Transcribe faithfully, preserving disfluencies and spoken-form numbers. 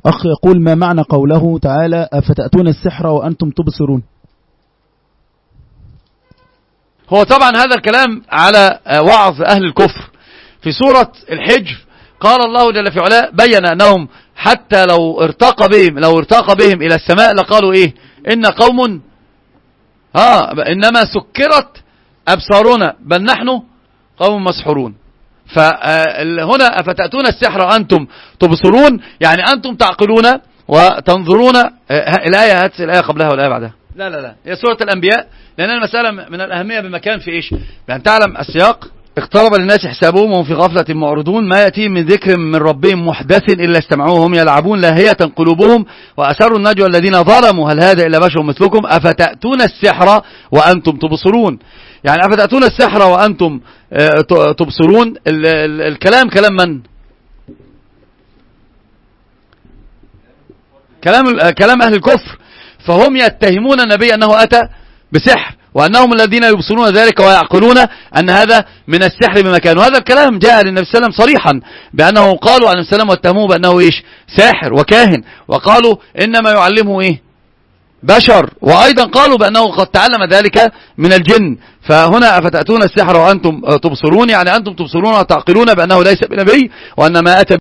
أخ يقول: ما معنى قوله تعالى أفتأتون السحر وأنتم تبصرون؟ هو طبعا هذا الكلام على وعظ أهل الكفر. في سورة الحجر قال الله جل في علاه بين أنهم حتى لو ارتقى بهم لو ارتقى بهم إلى السماء لقالوا إيه؟ إن قوم ها إنما سكرت أبصارنا بل نحن قوم مسحورون. فهنا أفتأتون السحر وأنتم تبصرون، يعني أنتم تعقلون وتنظرون. الآية هات الآية قبلها والآية بعدها. لا لا لا هي سورة الأنبياء، لأن المسألة من الأهمية بمكان في إيش؟ يعني تعلم السياق: اقترب للناس حسابهم وهم في غفلة معرضون، ما يأتيهم من ذكر من ربهم محدث إلا استمعوه وهم يلعبون لاهية قلوبهم وأسروا النجوى الذين ظلموا هل هذا إلا بشر مثلكم أفتأتون السحر وأنتم تبصرون. يعني أفتأتون السحر وأنتم تبصرون. ال ال الكلام كلام من؟ كلام كلام أهل الكفر، فهم يتهمون النبي أنه أتى بسحر، وأنهم الذين يبصرون ذلك ويعقلون أن هذا من السحر بمكان. وهذا الكلام جاء للنبي صلى الله عليه وسلم صريحا بأنه قالوا عن النبي صلى الله عليه وسلم واتهموه بأنه إيش؟ ساحر وكاهن، وقالوا إنما يعلمه إيه؟ بشر، وأيضا قالوا بأنه قد تعلم ذلك من الجن. فهنا أفتأتون السحر وأنتم تبصرون، يعني أنتم تبصرون وتعقلون بأنه ليس بنبي وأن ما أتى